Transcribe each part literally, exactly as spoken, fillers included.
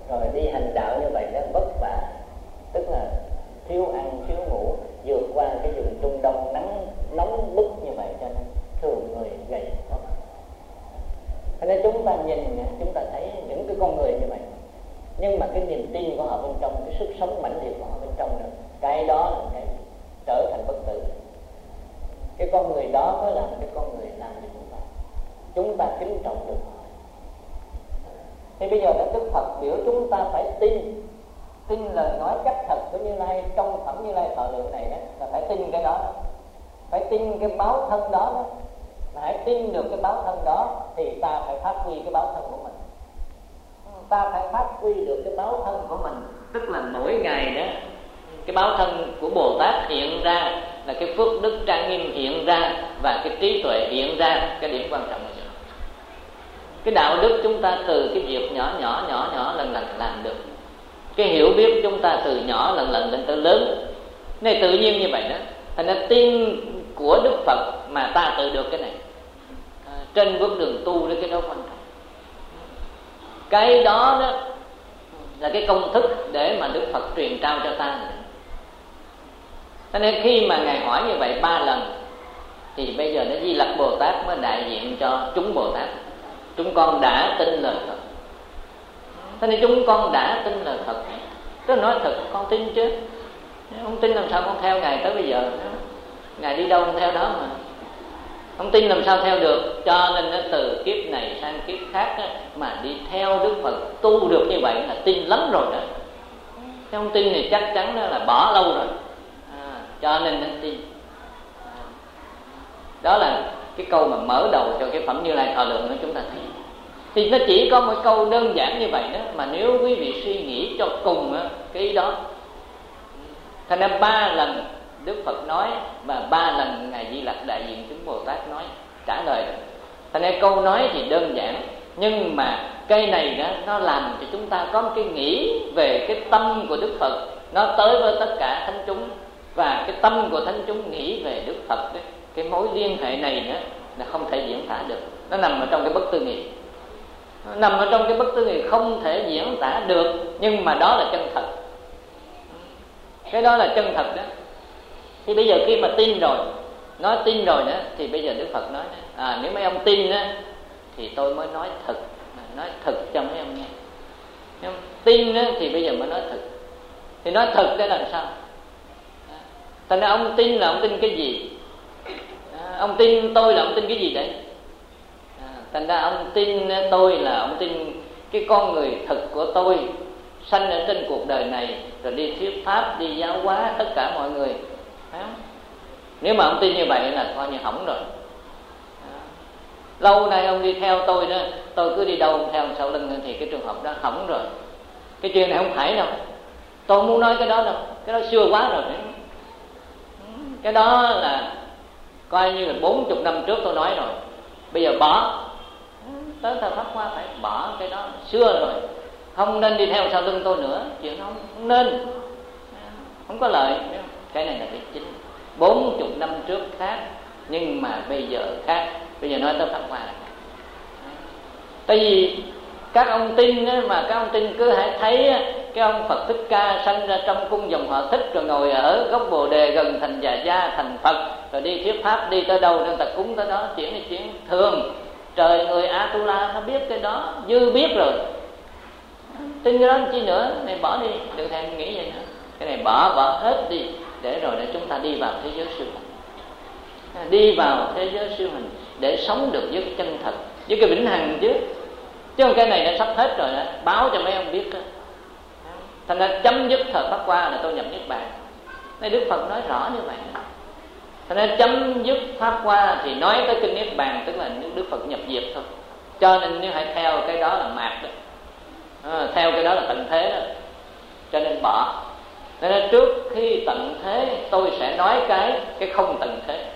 rồi đi hành đạo như vậy nó vất vả, tức là thiếu ăn thiếu ngủ, vượt qua cái vùng Trung Đông nắng nóng bức như vậy, cho nên thường người gầy ốm. Thế nên chúng ta nhìn, chúng ta thấy những cái con người như vậy, nhưng mà cái niềm tin của họ bên trong, cái sức sống mãnh liệt của họ bên trong đó, cái đó là cái trở thành bất tử. Cái con người đó mới là cái con người làm cho chúng ta chúng ta kính trọng được họ. Thì bây giờ đó Đức Phật biểu chúng ta phải tin, tin lời nói cách thật của Như Lai trong phẩm Như Lai Thọ Lượng này đó, là phải tin cái đó, phải tin cái báo thân đó, đó. Hãy tin được cái báo thân đó thì ta phải phát huy cái báo thân của mình. Ta phải phát huy được cái báo thân của mình, tức là mỗi ngày đó cái báo thân của Bồ Tát hiện ra, là cái phước đức trang nghiêm hiện ra, và cái trí tuệ hiện ra. Cái điểm quan trọng là sao? Cái đạo đức chúng ta từ cái việc nhỏ nhỏ nhỏ nhỏ lần lần làm được. Cái hiểu biết chúng ta từ nhỏ lần lần lên tới lớn. Này tự nhiên như vậy đó. Thành ra tin của Đức Phật mà ta tự được cái này. À, trên bước đường tu đấy, cái đó quan trọng. Cái đó đó là cái công thức để mà Đức Phật truyền trao cho ta. Cho nên khi mà Ngài hỏi như vậy ba lần, thì bây giờ nó Di Lặc Bồ Tát mới đại diện cho chúng Bồ Tát. Chúng con đã tin lời thật. Cho nên chúng con đã tin lời thật. Tức là nói thật, con tin chứ. Không tin làm sao con theo Ngài tới bây giờ. Ngài đi đâu con theo đó mà. Không tin làm sao theo được. Cho nên nó từ kiếp này sang kiếp khác đó, mà đi theo Đức Phật tu được như vậy là tin lắm rồi đó. Nếu không tin thì chắc chắn đó là bỏ lâu rồi. À, cho nên nó tin. À, đó là cái câu mà mở đầu cho cái phẩm Như Lai Thọ Lượng đó chúng ta thấy. Thì nó chỉ có một câu đơn giản như vậy đó, mà nếu quý vị suy nghĩ cho cùng đó, cái ý đó. Thành ra ba lần Đức Phật nói, và ba lần Ngài Di Lặc đại diện chúng Bồ Tát nói trả lời. Thành ra câu nói thì đơn giản, nhưng mà cây này đó nó làm cho chúng ta có một cái nghĩ về cái tâm của Đức Phật, nó tới với tất cả thánh chúng, và cái tâm của thánh chúng nghĩ về Đức Phật ấy, cái mối liên hệ này nữa là không thể diễn tả được. Nó nằm ở trong cái bất tư nghị, nó nằm ở trong cái bất tư nghị không thể diễn tả được, nhưng mà đó là chân thật. Cái đó là chân thật đó. Thì bây giờ khi mà tin rồi, nói tin rồi đó, thì bây giờ Đức Phật nói à, nếu mấy ông tin đó, thì tôi mới nói thật, nói thật cho mấy ông nghe. Nếu tin đó, thì bây giờ mới nói thật. Thì nói thật để làm sao? Thành ra ông tin là ông tin cái gì? À, ông tin tôi là ông tin cái gì đấy? À, thành ra ông tin tôi là ông tin cái con người thực của tôi sanh ở trên cuộc đời này, rồi đi thuyết pháp, đi giáo hóa tất cả mọi người. À, nếu mà ông tin như vậy là coi như hỏng rồi. À, lâu nay ông đi theo tôi đó, tôi cứ đi đâu ông theo sau lưng, thì cái trường hợp đó hỏng rồi. Cái chuyện này không phải đâu, tôi không muốn nói cái đó đâu, cái đó xưa quá rồi. Cái đó là coi như là bốn mươi năm trước tôi nói rồi, bây giờ bỏ. Tới thời Pháp Hoa phải bỏ cái đó, xưa rồi. Không nên đi theo sau lưng tôi nữa, chuyện đó không nên, không có lợi. Cái này là cái chính. Bốn mươi năm trước khác, nhưng mà bây giờ khác. Bây giờ nói tới Pháp Hoa là khác. Tại vì các ông tin mà các ông tin cứ hãy thấy cái ông Phật Thích Ca sanh ra trong cung dòng họ Thích, rồi ngồi ở gốc Bồ Đề gần thành Già Gia thành Phật, rồi đi thuyết pháp, đi tới đâu nên ta cúng tới đó. Chuyện này chuyện thường. Trời người Atula nó biết cái đó, dư biết rồi. Tin cái đó chi nữa, này bỏ đi, đừng thèm nghĩ vậy nữa. Cái này bỏ, bỏ hết đi, để rồi để chúng ta đi vào thế giới siêu hình. Đi vào thế giới siêu hình để sống được với cái chân thật, với cái vĩnh hằng chứ. Chứ không cái này nó sắp hết rồi đó, báo cho mấy ông biết đó. Thành ra chấm dứt thời Pháp Hoa là tôi nhập Niết Bàn. Đây Đức Phật nói rõ như vậy đó. Thành ra chấm dứt Pháp Hoa thì nói tới kinh Niết Bàn, tức là Đức Phật nhập diệt thôi. Cho nên nếu hãy theo cái đó là mạt đó. À, theo cái đó là tận thế đó. Cho nên bỏ. Nên trước khi tận thế tôi sẽ nói cái cái không tận thế.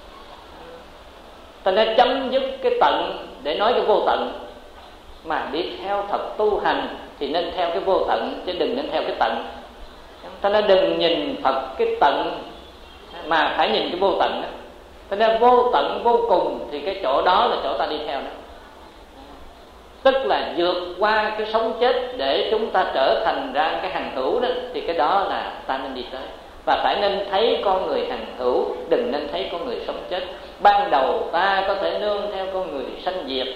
Thành ra chấm dứt cái tận để nói cái vô tận. Mà đi theo thật tu hành thì nên theo cái vô tận, chứ đừng nên theo cái tận. Thành ra đừng nhìn Phật cái tận, mà phải nhìn cái vô tận đó. Thành ra vô tận vô cùng thì cái chỗ đó là chỗ ta đi theo đó. tức là vượt qua cái sống chết để chúng ta trở thành ra cái hằng hữu đó, thì cái đó là ta nên đi tới. Và phải nên thấy con người hằng hữu, đừng nên thấy con người sống chết. Ban đầu ta có thể nương theo con người sanh diệt,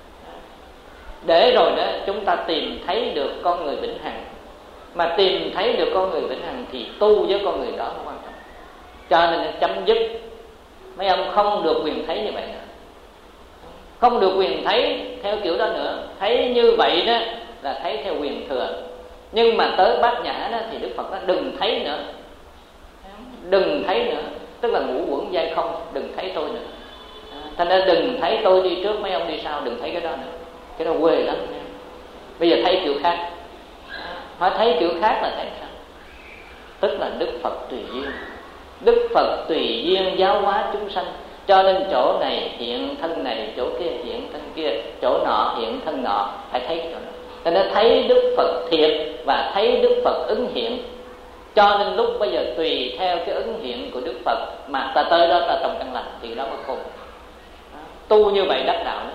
để rồi đó chúng ta tìm thấy được con người vĩnh hằng. Mà tìm thấy được con người vĩnh hằng thì tu với con người đó không quan trọng. Cho nên chấm dứt, mấy ông không được quyền thấy như vậy nữa, không được quyền thấy theo kiểu đó nữa. Thấy như vậy đó là thấy theo quyền thừa. Nhưng mà tới Bát Nhã đó thì Đức Phật nói đừng thấy nữa, đừng thấy nữa, tức là ngũ uẩn giai không, đừng thấy tôi nữa. Thành ra đừng thấy tôi đi trước, mấy ông đi sau, đừng thấy cái đó nữa. Cái đó quê lắm. Bây giờ thấy kiểu khác. Hỏi thấy kiểu khác là thấy sao? Tức là Đức Phật tùy duyên. Đức Phật tùy duyên giáo hóa chúng sanh. Cho nên chỗ này hiện thân này, chỗ kia hiện thân kia, chỗ nọ hiện thân nọ. Phải thấy chỗ đó. Cho nên thấy Đức Phật thiệt và thấy Đức Phật ứng hiện. Cho nên lúc bây giờ tùy theo cái ứng hiện của Đức Phật mà ta tới đó ta trồng căn lành thì đó mới khôn. Tu như vậy đắc đạo đó.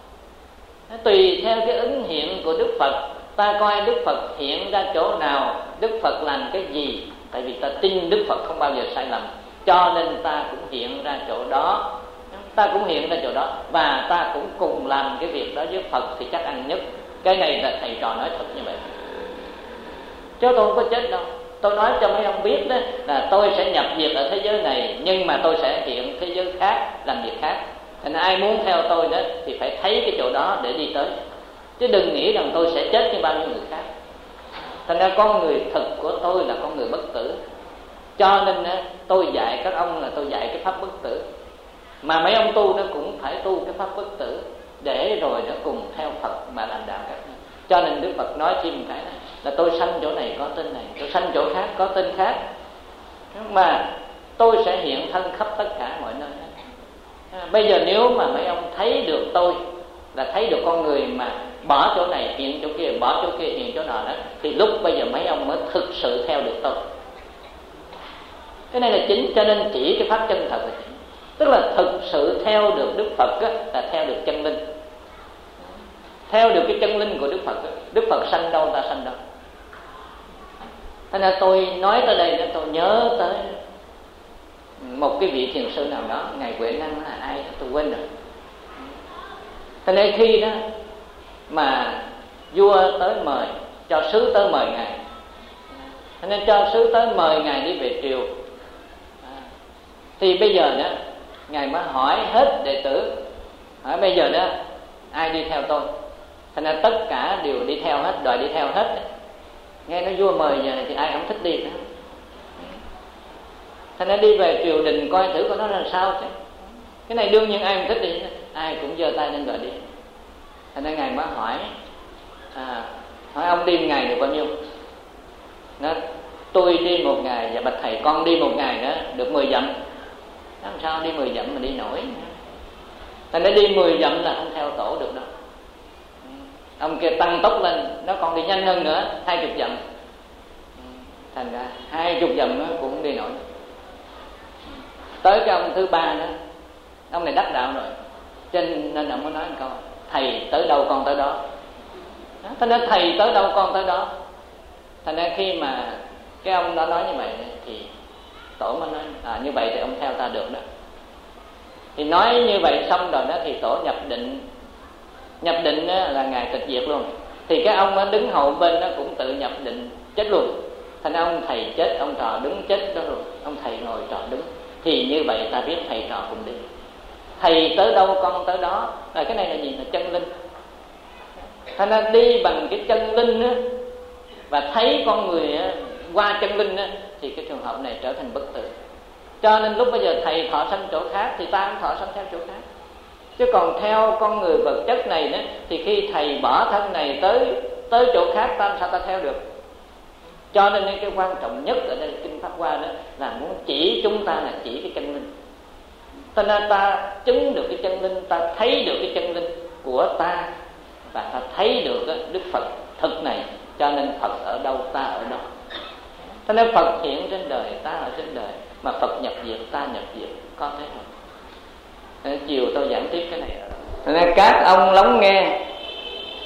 Tùy theo cái ứng hiện của Đức Phật, ta coi Đức Phật hiện ra chỗ nào, Đức Phật làm cái gì. Tại vì ta tin Đức Phật không bao giờ sai lầm, cho nên ta cũng hiện ra chỗ đó. Ta cũng hiện ra chỗ đó và ta cũng cùng làm cái việc đó với Phật thì chắc ăn nhất. Cái này là thầy trò nói thật như vậy, chứ tôi không có chết đâu. Tôi nói cho mấy ông biết đó là tôi sẽ nhập diệt ở thế giới này, nhưng mà tôi sẽ hiện thế giới khác, làm việc khác. Thành ai muốn theo tôi đó thì phải thấy cái chỗ đó để đi tới, chứ đừng nghĩ rằng tôi sẽ chết như bao nhiêu người khác. Thành ra con người thực của tôi là con người bất tử. Cho nên tôi dạy các ông là tôi dạy cái pháp bất tử. Mà mấy ông tu nó cũng phải tu cái pháp bất tử, để rồi nó cùng theo Phật mà làm đạo các. Cho nên Đức Phật nói thêm cái này là tôi sanh chỗ này có tên này, tôi sanh chỗ khác có tên khác, mà tôi sẽ hiện thân khắp tất cả mọi nơi. Bây giờ nếu mà mấy ông thấy được tôi là thấy được con người mà bỏ chỗ này hiện chỗ kia, bỏ chỗ kia hiện chỗ nọ đó, thì lúc bây giờ mấy ông mới thực sự theo được tôi. Cái này là chính. Cho nên chỉ cái pháp chân thật là chính. Tức là thực sự theo được Đức Phật á, là theo được chân linh. Theo được cái chân linh của Đức Phật á. Đức Phật sanh đâu ta sanh đâu. Thế nên tôi nói tới đây đó, tôi nhớ tới một cái vị thiền sư nào đó, ngài Huệ Năng là ai tôi quên rồi. Thế nên khi đó mà vua tới mời, cho sứ tới mời ngài, thế nên cho sứ tới mời ngài đi về triều, thì bây giờ đó ngài mới hỏi hết đệ tử, hỏi bây giờ đó ai đi theo tôi. Thế nên tất cả đều đi theo hết, đòi đi theo hết. Nghe nói vua mời giờ này thì ai không thích đi nữa. Thế nên đi về triều đình coi thử coi nó là sao chứ. Cái này đương nhiên ai không thích đi, ai cũng giơ tay lên đòi đi. Thế nên ngài mới hỏi, à, hỏi ông đi một ngày được bao nhiêu? Nó, tôi đi một ngày, và bạch thầy con đi một ngày nữa được mười dặm. Làm sao đi mười dặm mà đi nổi? Thành ra đi mười dặm là không theo tổ được đâu. Ông kia tăng tốc lên, nó còn đi nhanh hơn nữa, hai chục dặm. Thành ra hai chục dặm nó cũng đi nổi. Tới cái ông thứ ba đó, ông này đắc đạo rồi, cho nên ông mới nói một câu: thầy tới đâu con tới đó. Thành ra thầy tới đâu con tới đó. Thành ra khi mà cái ông đó nói như vậy thì tổ mới nói: à, như vậy thì ông theo ta được đó. Thì nói như vậy xong rồi đó thì tổ nhập định. Nhập định là ngài tịch diệt luôn. Thì cái ông đó đứng hậu bên nó cũng tự nhập định chết luôn. Thành ra ông thầy chết, ông trò đứng chết đó luôn. Ông thầy ngồi trò đứng. Thì như vậy ta biết thầy trò cùng đi. Thầy tới đâu con tới đó. Là cái này là gì? Là chân linh. Thành ra đi bằng cái chân linh á, và thấy con người á, qua chân linh á, thì cái trường hợp này trở thành bất tử. Cho nên lúc bây giờ thầy thọ sanh chỗ khác thì ta cũng thọ sanh theo chỗ khác. Chứ còn theo con người vật chất này đó, thì khi thầy bỏ thân này tới tới chỗ khác, ta sao ta theo được? Cho nên cái quan trọng nhất ở đây Kinh Pháp Hoa đó là muốn chỉ chúng ta là chỉ cái chân linh. Cho nên ta chứng được cái chân linh, ta thấy được cái chân linh của ta, và ta thấy được Đức Phật thực này. Cho nên Phật ở đâu ta ở đó. Cho nên Phật hiện trên đời, ta ở trên đời, mà Phật nhập diệt, ta nhập diệt, có thế thôi. Nên chiều tôi giảng tiếp cái này. Nên các ông lắng nghe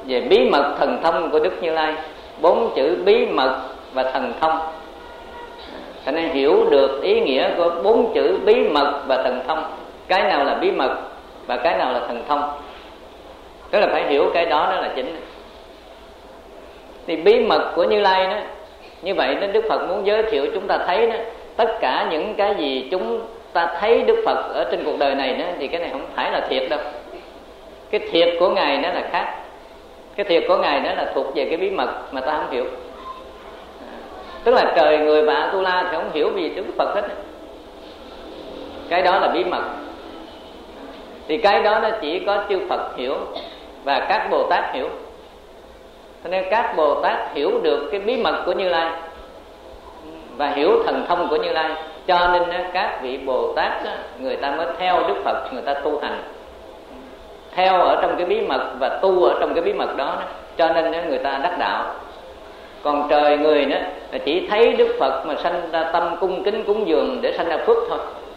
về bí mật thần thông của Đức Như Lai. Bốn chữ bí mật và thần thông, cho nên hiểu được ý nghĩa của bốn chữ bí mật và thần thông. Cái nào là bí mật và cái nào là thần thông, tức là phải hiểu cái đó đó là chính. Thì bí mật của Như Lai đó, như vậy đó, Đức Phật muốn giới thiệu chúng ta thấy đó, tất cả những cái gì chúng ta thấy Đức Phật ở trên cuộc đời này đó, thì cái này không phải là thiệt đâu. Cái thiệt của Ngài nó là khác. Cái thiệt của Ngài đó là thuộc về cái bí mật mà ta không hiểu. Tức là trời người và A-tu-la thì không hiểu gì Đức Phật hết. Cái đó là bí mật. Thì cái đó nó chỉ có chư Phật hiểu và các Bồ Tát hiểu. Cho nên các Bồ Tát hiểu được cái bí mật của Như Lai và hiểu thần thông của Như Lai, cho nên các vị Bồ Tát người ta mới theo Đức Phật, người ta tu hành theo ở trong cái bí mật và tu ở trong cái bí mật đó, cho nên người ta đắc đạo. Còn trời người đó là chỉ thấy Đức Phật mà sanh ra tâm cung kính cúng dường để sanh ra phước thôi.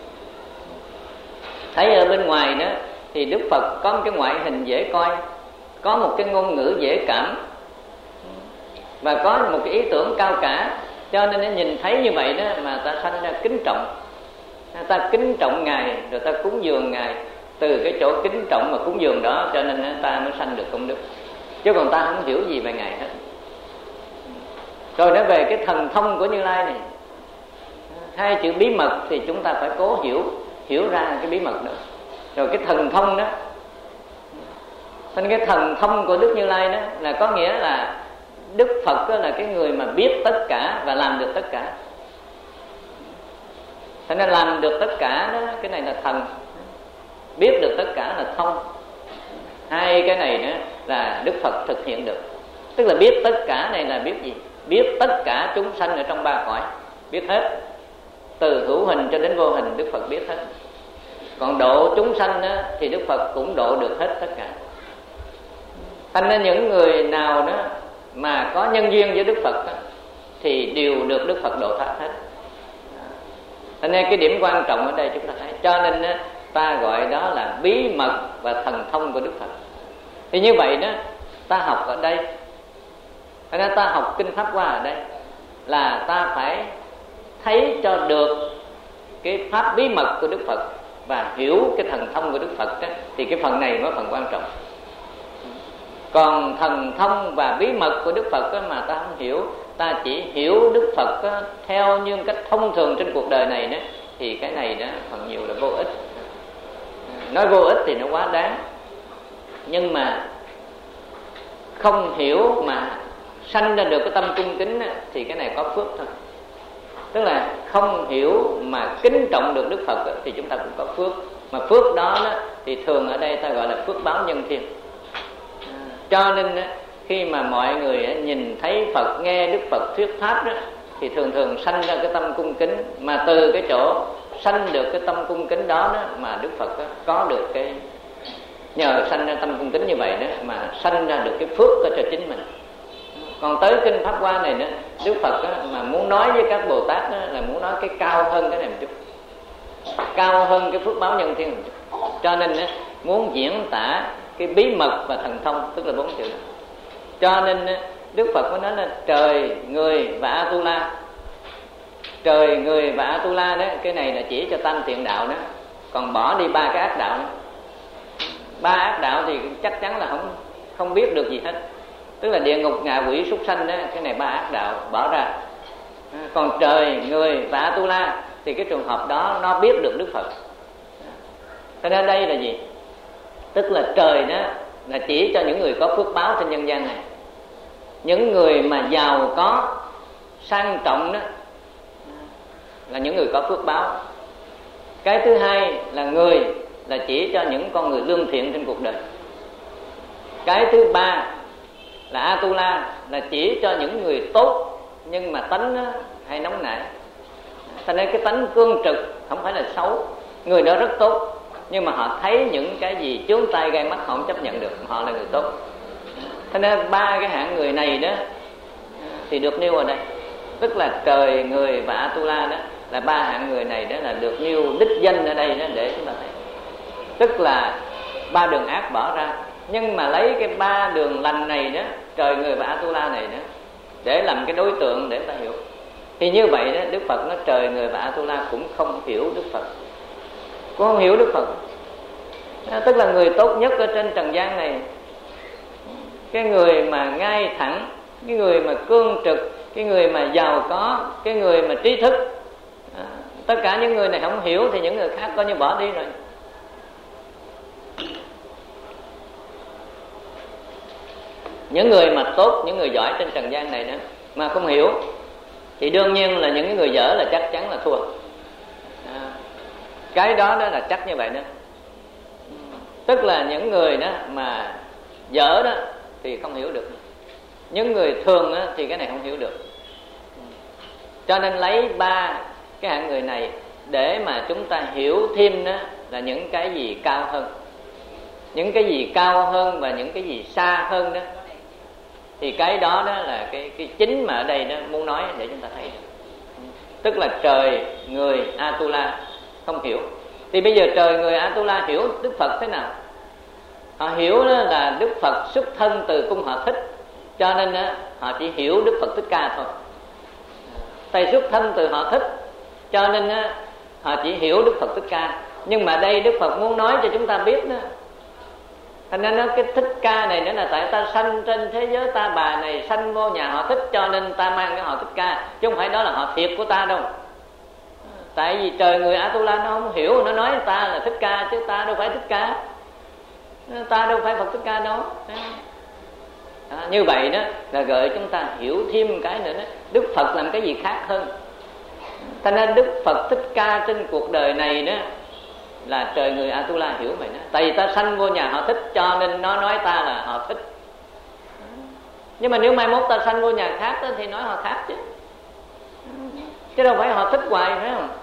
Thấy ở bên ngoài đó thì Đức Phật có một cái ngoại hình dễ coi, có một cái ngôn ngữ dễ cảm và có một cái ý tưởng cao cả, cho nên nó nhìn thấy như vậy đó mà ta sanh ra kính trọng. Ta kính trọng Ngài rồi ta cúng dường Ngài, từ cái chỗ kính trọng mà cúng dường đó cho nên ta mới sanh được công đức. Chứ còn ta không hiểu gì về Ngài hết. Rồi nói về cái thần thông của Như Lai này, hai chữ bí mật thì chúng ta phải cố hiểu, hiểu ra cái bí mật đó. Rồi cái thần thông đó, nên cái thần thông của Đức Như Lai đó là có nghĩa là Đức Phật đó là cái người mà biết tất cả và làm được tất cả. Thế nên làm được tất cả đó, cái này là thần. Biết được tất cả là thông. Hai cái này nữa là Đức Phật thực hiện được. Tức là biết tất cả này là biết gì? Biết tất cả chúng sanh ở trong ba cõi, biết hết. Từ hữu hình cho đến vô hình Đức Phật biết hết. Còn độ chúng sanh đó, thì Đức Phật cũng độ được hết tất cả. Thành nên những người nào đó mà có nhân duyên với Đức Phật đó, thì đều được Đức Phật độ thoát hết. Thành nên cái điểm quan trọng ở đây chúng ta thấy, cho nên đó, ta gọi đó là bí mật và thần thông của Đức Phật. Thì như vậy đó, ta học ở đây, thành ra ta học Kinh Pháp Hoa ở đây là ta phải thấy cho được cái pháp bí mật của Đức Phật và hiểu cái thần thông của Đức Phật đó, thì cái phần này mới phần quan trọng. Còn thần thông và bí mật của Đức Phật đó mà ta không hiểu, ta chỉ hiểu Đức Phật đó, theo như cách thông thường trên cuộc đời này đó, thì cái này đó phần nhiều là vô ích. Nói vô ích thì nó quá đáng, nhưng mà không hiểu mà sanh ra được cái tâm cung kính đó, thì cái này có phước thôi. Tức là không hiểu mà kính trọng được Đức Phật đó, thì chúng ta cũng có phước. Mà phước đó, đó thì thường ở đây ta gọi là phước báo nhân thiên. Cho nên khi mà mọi người nhìn thấy Phật, nghe Đức Phật thuyết pháp đó, thì thường thường sanh ra cái tâm cung kính. Mà từ cái chỗ sanh được cái tâm cung kính đó, đó mà Đức Phật đó, có được cái, nhờ sanh ra tâm cung kính như vậy đó mà sanh ra được cái phước cho chính mình. Còn tới Kinh Pháp Hoa này nữa, Đức Phật đó, mà muốn nói với các Bồ Tát đó, là muốn nói cái cao hơn cái này một chút, cao hơn cái phước báo nhân thiên một chút. Cho nên đó, muốn diễn tả cái bí mật và thần thông, tức là bốn chữ đó. Cho nên Đức Phật mới nói là trời, người và A-tu-la. Trời, người và A-tu-la đó, cái này là chỉ cho tam thiện đạo đó. Còn bỏ đi ba cái ác đạo đó. Ba ác đạo thì chắc chắn là không không biết được gì hết. Tức là địa ngục, ngạ quỷ, súc sanh đó, cái này ba ác đạo bỏ ra. Còn trời, người và A-tu-la thì cái trường hợp đó nó biết được Đức Phật. Cho nên đây là gì? Tức là trời đó là chỉ cho những người có phước báo trên nhân gian này. Những người mà giàu có, sang trọng đó là những người có phước báo. Cái thứ hai là người là chỉ cho những con người lương thiện trên cuộc đời. Cái thứ ba là A-tu-la là chỉ cho những người tốt nhưng mà tánh hay nóng nảy. Cho nên cái tánh cương trực không phải là xấu. Người đó rất tốt, nhưng mà họ thấy những cái gì chướng tai gai mắt họ không chấp nhận được, họ là người tốt. Cho nên ba cái hạng người này đó thì được nêu ở đây. Tức là trời, người và A-tu-la đó là ba hạng người này đó là được nêu đích danh ở đây đó để chúng ta thấy. Tức là ba đường ác bỏ ra, Nhưng mà lấy cái ba đường lành này đó, trời người và Atula này đó, để làm cái đối tượng để ta hiểu. Thì như vậy đó, Đức Phật nói trời người và Atula cũng không hiểu Đức Phật, cũng không hiểu Đức Phật. À, tức là người tốt nhất ở trên trần gian này, cái người mà ngay thẳng, cái người mà cương trực, cái người mà giàu có, cái người mà trí thức, à, tất cả những người này không hiểu thì những người khác coi như bỏ đi rồi. Những người mà tốt, những người giỏi trên trần gian này đó mà không hiểu thì đương nhiên là những người dở là chắc chắn là thua. À, cái đó đó là chắc như vậy đó. Tức là những người đó mà dở đó thì không hiểu được, những người thường đó thì cái này không hiểu được. Cho nên lấy ba cái hạng người này để mà chúng ta hiểu thêm đó là những cái gì cao hơn, những cái gì cao hơn và những cái gì xa hơn đó. Thì cái đó đó là cái, cái chính mà ở đây đó muốn nói để chúng ta thấy. Tức là trời người Atula không hiểu. Thì bây giờ trời người Atula hiểu Đức Phật thế nào? Họ hiểu đó là Đức Phật xuất thân từ cung Họ Thích, cho nên đó, họ chỉ hiểu Đức Phật Thích Ca thôi. Thầy xuất thân từ Họ Thích, cho nên đó, họ chỉ hiểu Đức Phật Thích Ca. Nhưng mà đây Đức Phật muốn nói cho chúng ta biết đó, thành ra nó cái Thích Ca này nữa là tại ta sanh trên thế giới ta bà này, sanh vô nhà họ Thích, cho nên ta mang cái họ Thích Ca, chứ không phải đó là họ thiệt của ta đâu. Tại vì trời người Atula nó không hiểu, nó nói ta là Thích Ca chứ ta đâu phải Thích Ca, ta đâu phải Phật Thích Ca đâu. Đó, như vậy đó là gợi chúng ta hiểu thêm cái nữa đó, Đức Phật làm cái gì khác hơn. Thành ra Đức Phật Thích Ca trên cuộc đời này đó là trời người Atula hiểu vậy đó. Tại vì ta sanh vô nhà họ Thích, cho nên nó nói ta là họ Thích. Nhưng mà nếu mai mốt ta sanh vô nhà khác đó, thì nói họ khác chứ, chứ đâu phải họ Thích hoài, phải không?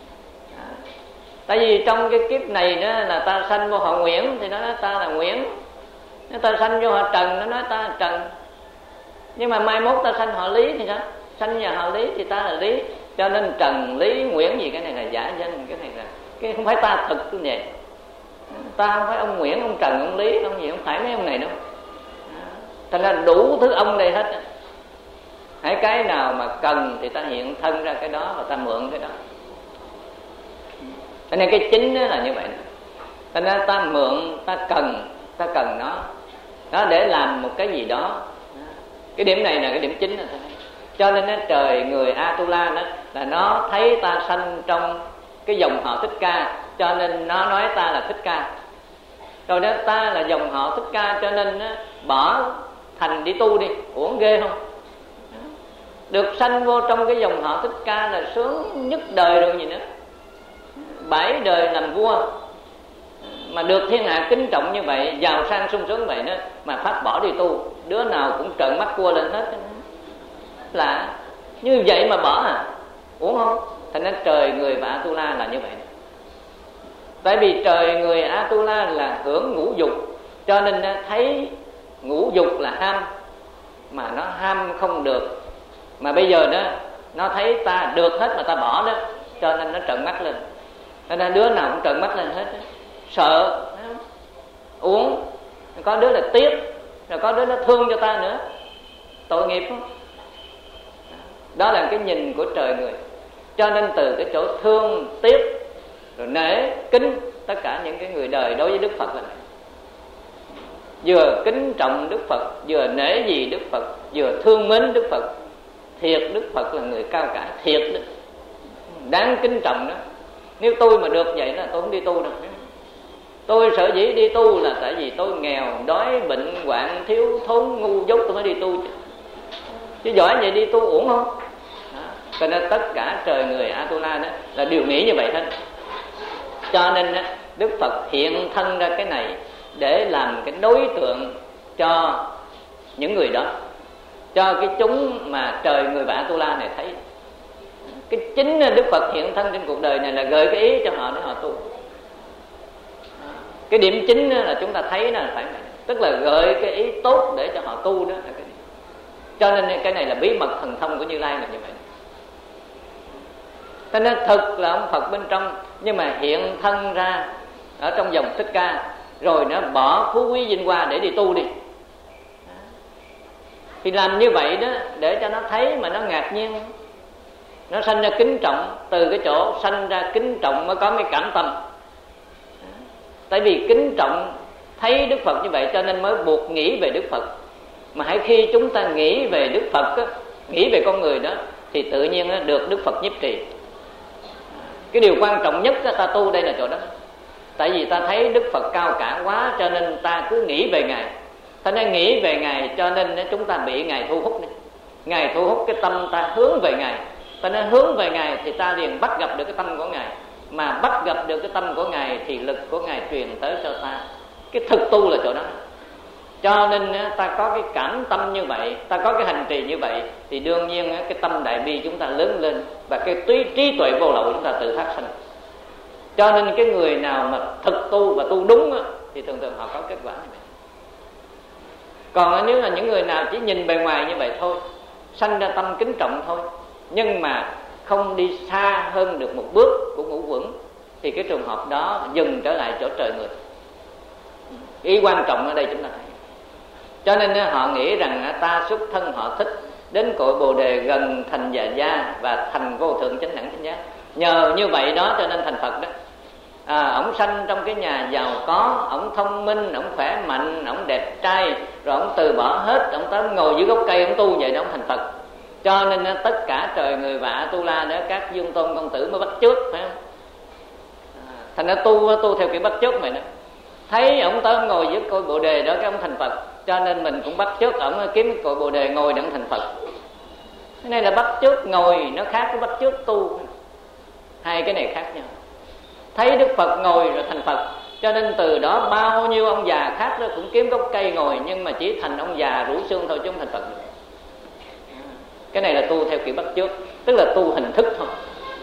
Tại vì trong cái kiếp này đó là ta sanh vô họ Nguyễn thì nó nói ta là Nguyễn, nếu ta sanh vô họ Trần nó nói ta là Trần. Nhưng mà mai mốt ta sanh họ Lý thì sao? Sanh nhà họ Lý thì ta là Lý. Cho nên Trần, Lý, Nguyễn gì cái này là giả danh, cái này là cái không phải ta thực như vậy. Ta không phải ông Nguyễn, ông Trần, ông Lý, ông gì, không phải mấy ông này đâu. Thành ra đủ thứ ông đây hết. Hãy cái nào mà cần thì ta hiện thân ra cái đó và ta mượn cái đó. Cho nên cái chính đó là như vậy. Thành ra ta mượn, ta cần, ta cần nó nó để làm một cái gì đó. Cái điểm này là cái điểm chính. Cho nên đó, trời người Atula đó là nó thấy ta sanh trong cái dòng họ Thích Ca, cho nên nó nói ta là Thích Ca. Rồi đó ta là dòng họ Thích Ca, cho nên đó, bỏ thành đi tu đi. Uổng ghê không? Được sanh vô trong cái dòng họ Thích Ca là sướng nhất đời rồi gì nữa. Bảy đời làm vua mà được thiên hạ kính trọng như vậy, giàu sang sung sướng vậy đó, mà phát bỏ đi tu, đứa nào cũng trợn mắt cua lên hết. Là như vậy mà bỏ à? Uổng không? Thành ra trời người và Atula là như vậy. Tại vì trời người Atula là hưởng ngũ dục, cho nên thấy ngũ dục là ham, mà nó ham không được. Mà bây giờ đó nó thấy ta được hết mà ta bỏ đó, cho nên nó trợn mắt lên. Cho nên đứa nào cũng trợn mắt lên hết, sợ, uống. Có đứa là tiếc, rồi có đứa nó thương cho ta nữa, tội nghiệp không? Đó là cái nhìn của trời người. Cho nên từ cái chỗ thương, tiếc, rồi nể, kính, tất cả những cái người đời đối với Đức Phật là này. Vừa kính trọng Đức Phật, vừa nể gì Đức Phật, vừa thương mến Đức Phật. Thiệt Đức Phật là người cao cả, thiệt đó, đáng kính trọng đó. Nếu tôi mà được vậy là tôi không đi tu đâu. Tôi sở dĩ đi tu là tại vì tôi nghèo, đói, bệnh, hoạn, thiếu thốn, ngu dốt tôi mới đi tu chứ. Chứ giỏi vậy đi tu uổng không? Cho nên tất cả trời người Atula đó là đều nghĩ như vậy hết. Cho nên Đức Phật hiện thân ra cái này để làm cái đối tượng cho những người đó, cho cái chúng mà trời người và Atula này thấy. Cái chính Đức Phật hiện thân trên cuộc đời này là gợi cái ý cho họ để họ tu. Cái điểm chính là chúng ta thấy là phải, tức là gợi cái ý tốt để cho họ tu đó. Cho nên cái này là bí mật thần thông của Như Lai là như vậy. Cho nên thực là ông Phật bên trong, nhưng mà hiện thân ra ở trong dòng Thích Ca rồi nó bỏ phú quý vinh hoa để đi tu đi. Thì làm như vậy đó để cho nó thấy mà nó ngạc nhiên, nó sanh ra kính trọng. Từ cái chỗ sanh ra kính trọng mới có cái cảm tâm. Tại vì kính trọng thấy Đức Phật như vậy cho nên mới buộc nghĩ về Đức Phật. Mà hãy khi chúng ta nghĩ về Đức Phật á, nghĩ về con người đó, thì tự nhiên á, được Đức Phật nhiếp trì. Cái điều quan trọng nhất á, ta tu đây là chỗ đó. Tại vì ta thấy Đức Phật cao cả quá cho nên ta cứ nghĩ về Ngài. Ta nên nghĩ về Ngài cho nên chúng ta bị Ngài thu hút. Ngài thu hút cái tâm ta hướng về Ngài. Ta nên hướng về Ngài thì ta liền bắt gặp được cái tâm của Ngài. Mà bắt gặp được cái tâm của Ngài thì lực của Ngài truyền tới cho ta. Cái thực tu là chỗ đó. Cho nên ta có cái cảm tâm như vậy, ta có cái hành trì như vậy, thì đương nhiên cái tâm đại bi chúng ta lớn lên, và cái trí tuệ vô lậu chúng ta tự phát sinh. Cho nên cái người nào mà thực tu và tu đúng thì thường thường họ có kết quả như vậy. Còn nếu là những người nào chỉ nhìn bề ngoài như vậy thôi, sanh ra tâm kính trọng thôi, nhưng mà không đi xa hơn được một bước của ngũ quẩn, thì cái trường hợp đó dừng trở lại chỗ trời người. Ý quan trọng ở đây chúng ta thấy. Cho nên họ nghĩ rằng ta xuất thân họ thích, đến cội Bồ Đề gần thành Già Gia và thành vô thượng chánh đẳng chánh giác. Nhờ như vậy đó cho nên thành Phật đó. À, ổng sanh trong cái nhà giàu có, ổng thông minh, ổng khỏe mạnh, ổng đẹp trai, rồi ổng từ bỏ hết, ổng tới ngồi dưới gốc cây ổng tu vậy đó, ổng thành Phật. Cho nên tất cả trời người và tu la đó, các dương tôn công tử mới bắt chước, phải không? À, thành ra tu tu theo kiểu bắt chước vậy đó. Thấy ổng tới ngồi dưới cội Bồ Đề đó cái ổng thành Phật, cho nên mình cũng bắt chước ổng kiếm cội Bồ Đề ngồi đặng thành Phật. Cái này là bắt chước ngồi, nó khác với bắt chước tu. Hai cái này khác nhau. Thấy Đức Phật ngồi rồi thành Phật, cho nên từ đó bao nhiêu ông già khác đó cũng kiếm gốc cây ngồi, nhưng mà chỉ thành ông già rủ xương thôi chứ không thành Phật được. Cái này là tu theo kiểu bắt chước, tức là tu hình thức thôi.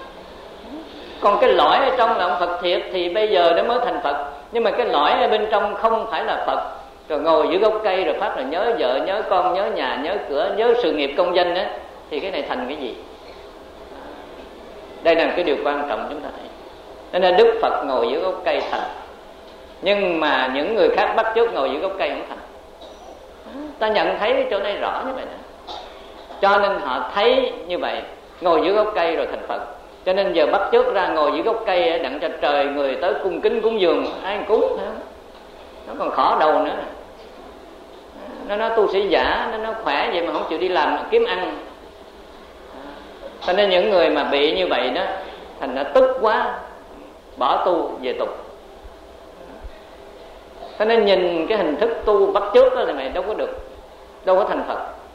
Còn cái lõi ở trong là ông Phật thiệt thì bây giờ nó mới thành Phật. Nhưng mà cái lõi ở bên trong không phải là Phật, rồi ngồi dưới gốc cây rồi phát là nhớ vợ, nhớ con, nhớ nhà, nhớ cửa, nhớ sự nghiệp công danh đó, thì cái này thành cái gì? Đây là cái điều quan trọng chúng ta thấy. Nên là Đức Phật ngồi dưới gốc cây thành, nhưng mà những người khác bắt chước ngồi dưới gốc cây không thành. Ta nhận thấy cái chỗ này rõ như vậy đó. Cho nên họ thấy như vậy, ngồi dưới gốc cây rồi thành Phật. Cho nên giờ bắt chước ra ngồi dưới gốc cây đặng cho trời người tới cung kính cúng dường, ai cúng nữa. Nó còn khó đầu nữa. Nó nói tu sĩ giả, nó nói khỏe vậy mà không chịu đi làm kiếm ăn. Cho nên những người mà bị như vậy đó, thành ra tức quá, bỏ tu về tục. Cho nên nhìn cái hình thức tu bắt chước đó thì mày đâu có được, đâu có thành Phật.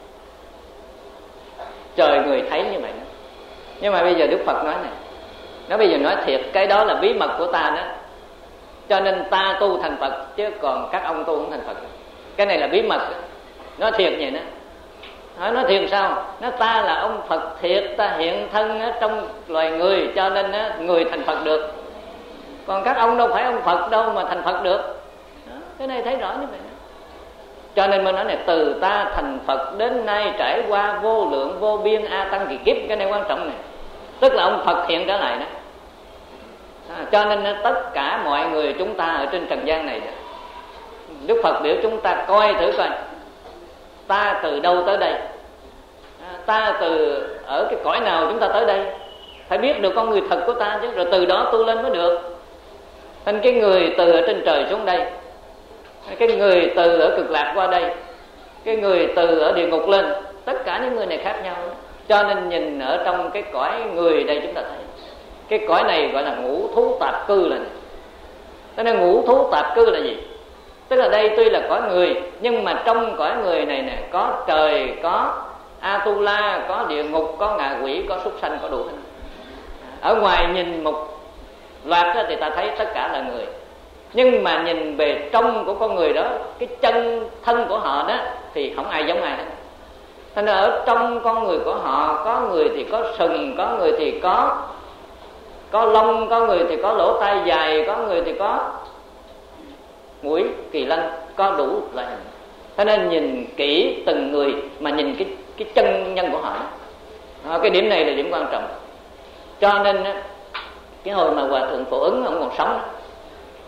Trời người thấy như vậy đó. Nhưng mà bây giờ Đức Phật nói này, nó bây giờ nói thiệt, cái đó là bí mật của ta đó. Cho nên ta tu thành Phật, chứ còn các ông tu không thành Phật. Cái này là bí mật đó. Nói thiệt vậy đó. Nói, nói thiệt sao? Nói ta là ông Phật thiệt, ta hiện thân trong loài người, cho nên người thành Phật được. Còn các ông đâu phải ông Phật đâu mà thành Phật được đó. Cái này thấy rõ như vậy đó. Cho nên mới nói này, từ ta thành Phật đến nay trải qua vô lượng vô biên a tăng kỳ kiếp. Cái này quan trọng này, tức là ông Phật hiện trở lại đó. À, cho nên tất cả mọi người chúng ta ở trên trần gian này, Đức Phật biểu chúng ta coi thử coi, ta từ đâu tới đây, à, ta từ ở cái cõi nào chúng ta tới đây, phải biết được con người thật của ta chứ, rồi từ đó tu lên mới được. Nên cái người từ ở trên trời xuống đây, cái người từ ở cực lạc qua đây, cái người từ ở địa ngục lên, tất cả những người này khác nhau. Cho nên nhìn ở trong cái cõi người đây chúng ta thấy, cái cõi này gọi là ngũ thú tạp cư là này. Thế nên ngũ thú tạp cư là gì? Tức là đây tuy là cõi người, nhưng mà trong cõi người này nè, có trời, có Atula, có địa ngục, có ngạ quỷ, có súc sanh, có đủ hết. Ở ngoài nhìn một loạt thì ta thấy tất cả là người, nhưng mà nhìn về trong của con người đó, cái chân thân của họ đó, thì không ai giống ai hết. Thế nên ở trong con người của họ, có người thì có sừng, có người thì có có lông, có người thì có lỗ tai dài, có người thì có mũi kỳ lân, có đủ loại hình. Thế nên nhìn kỹ từng người mà nhìn cái cái chân nhân của họ. À, cái điểm này là điểm quan trọng. Cho nên cái hồi mà Hòa Thượng Phổ Ứng ông còn sống,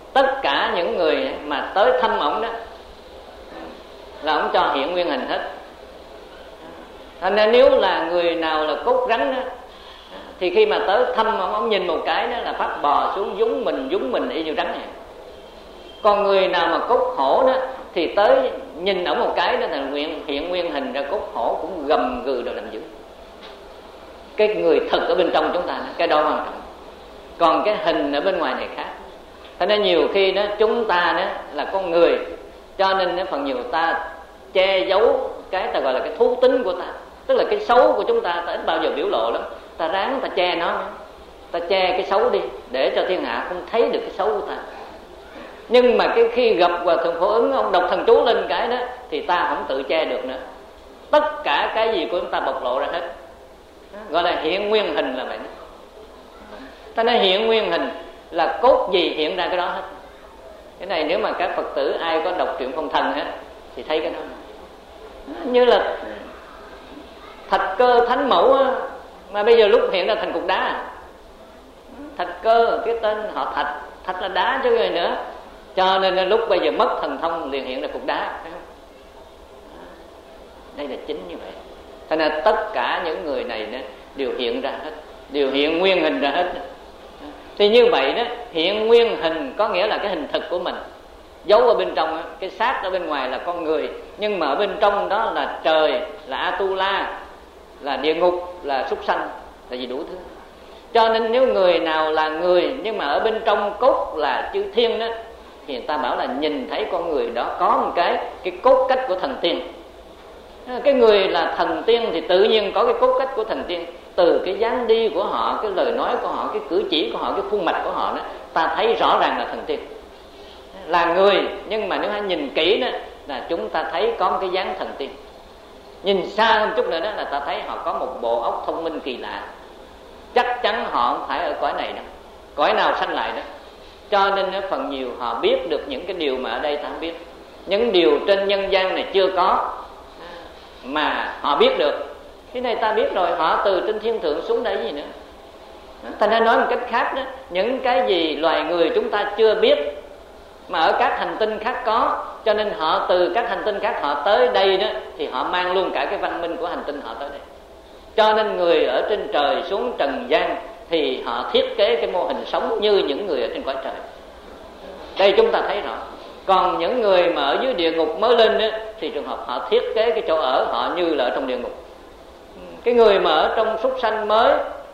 tất cả những người mà tới thăm ổng đó là ổng cho hiện nguyên hình hết. Thành ra nếu là người nào là cốt rắn đó, thì khi mà tới thăm ổng, ổng nhìn một cái đó là phát bò xuống dúng mình dúng mình y như rắn này. Còn người nào mà cốt hổ đó thì tới nhìn ổng một cái đó là hiện, hiện nguyên hình ra cốt hổ cũng gầm gừ rồi làm dữ. Cái người thực ở bên trong chúng ta đó, cái đó quan trọng. Còn cái hình ở bên ngoài này khác. Thế nên nhiều khi đó chúng ta đó là con người, cho nên đó, phần nhiều ta che giấu cái ta gọi là cái thú tính của ta, tức là cái xấu của chúng ta ta ít bao giờ biểu lộ lắm. Ta ráng ta che nó, ta che cái xấu đi để cho thiên hạ không thấy được cái xấu của ta. Nhưng mà cái khi gặp Hòa Thượng Phổ Ứng, ông đọc thần chú lên cái đó thì ta không tự che được nữa. Tất cả cái gì của chúng ta bộc lộ ra hết, gọi là hiện nguyên hình là vậy đó. Ta nói hiện nguyên hình là cốt gì hiện ra cái đó hết. Cái này nếu mà các Phật tử ai có đọc truyện phong thần hết thì thấy cái đó. Như là thạch cơ thánh mẫu á, mà bây giờ lúc hiện ra thành cục đá. Thạch cơ cái tên họ thạch, thạch là đá chứ người nữa. Cho nên lúc bây giờ mất thần thông liền hiện ra cục đá. Đây là chính như vậy. Thế nên tất cả những người này đó, đều hiện ra hết, đều hiện nguyên hình ra hết. Thì như vậy đó, hiện nguyên hình có nghĩa là cái hình thực của mình. Giấu ở bên trong, cái xác ở bên ngoài là con người, nhưng mà ở bên trong đó là trời, là Atula, là địa ngục, là súc sanh, là gì đủ thứ. Cho nên nếu người nào là người nhưng mà ở bên trong cốt là chư thiên đó, thì người ta bảo là nhìn thấy con người đó có một cái cái cốt cách của thần tiên. Cái người là thần tiên thì tự nhiên có cái cốt cách của thần tiên. Từ cái dáng đi của họ, cái lời nói của họ, cái cử chỉ của họ, cái khuôn mặt của họ đó, ta thấy rõ ràng là thần tiên, là người. Nhưng mà nếu hãy nhìn kỹ đó là chúng ta thấy có một cái dáng thần tiên. Nhìn xa hơn chút nữa đó là ta thấy họ có một bộ óc thông minh kỳ lạ. Chắc chắn họ không phải ở cõi này đâu, cõi nào sanh lại đó. Cho nên phần nhiều họ biết được những cái điều mà ở đây ta không biết. Những điều trên nhân gian này chưa có mà họ biết được. Cái này ta biết rồi, họ từ trên thiên thượng xuống đây gì nữa. Thành ra nói một cách khác đó, những cái gì loài người chúng ta chưa biết mà ở các hành tinh khác có, cho nên họ từ các hành tinh khác họ tới đây đó, thì họ mang luôn cả cái văn minh của hành tinh họ tới đây. Cho nên người ở trên trời xuống trần gian thì họ thiết kế cái mô hình sống như những người ở trên cõi trời. Đây chúng ta thấy rõ. Còn những người mà ở dưới địa ngục mới lên đó, thì trường hợp họ thiết kế cái chỗ ở họ như là ở trong địa ngục. Cái người mà ở trong súc sanh mới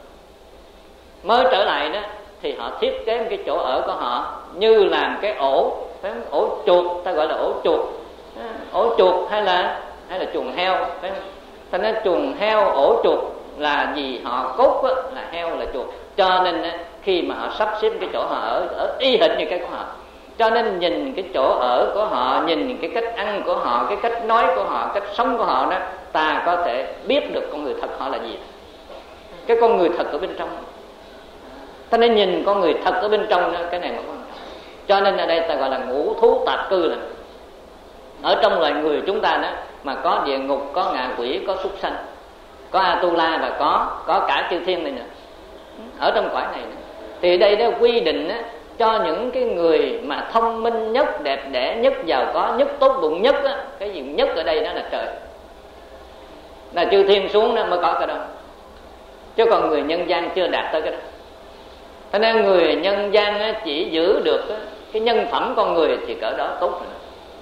mới trở lại đó thì họ thiết kế cái chỗ ở của họ như làm cái ổ, phải không? Ổ chuột, ta gọi là ổ chuột, ổ chuột hay là hay là chuồng heo, phải không? Ta nói chuồng heo, ổ chuột là gì? Họ cốt đó, là heo là chuột. Cho nên khi mà họ sắp xếp cái chỗ họ ở, ở y hệt như cái của họ. Cho nên nhìn cái chỗ ở của họ, nhìn cái cách ăn của họ, cái cách nói của họ, cách sống của họ đó, ta có thể biết được con người thật họ là gì. Cái con người thật ở bên trong. Ta nên nhìn con người thật ở bên trong đó, cái này mà quan trọng. Cho nên ở đây ta gọi là ngũ thú tạp cư là ở trong loài người chúng ta đó mà có địa ngục, có ngạ quỷ, có súc sanh, có Atula và có có cả chư thiên này nữa. Ở trong cõi này nữa. Thì đây đó quy định đó, cho những cái người mà thông minh nhất, đẹp đẽ nhất, giàu có nhất, tốt bụng nhất đó, cái gì nhất ở đây đó là trời, là chư thiên xuống đó mới có cái đó. Chứ còn người nhân gian chưa đạt tới cái đó. Cho nên người nhân gian chỉ giữ được cái nhân phẩm con người thì cỡ đó tốt rồi.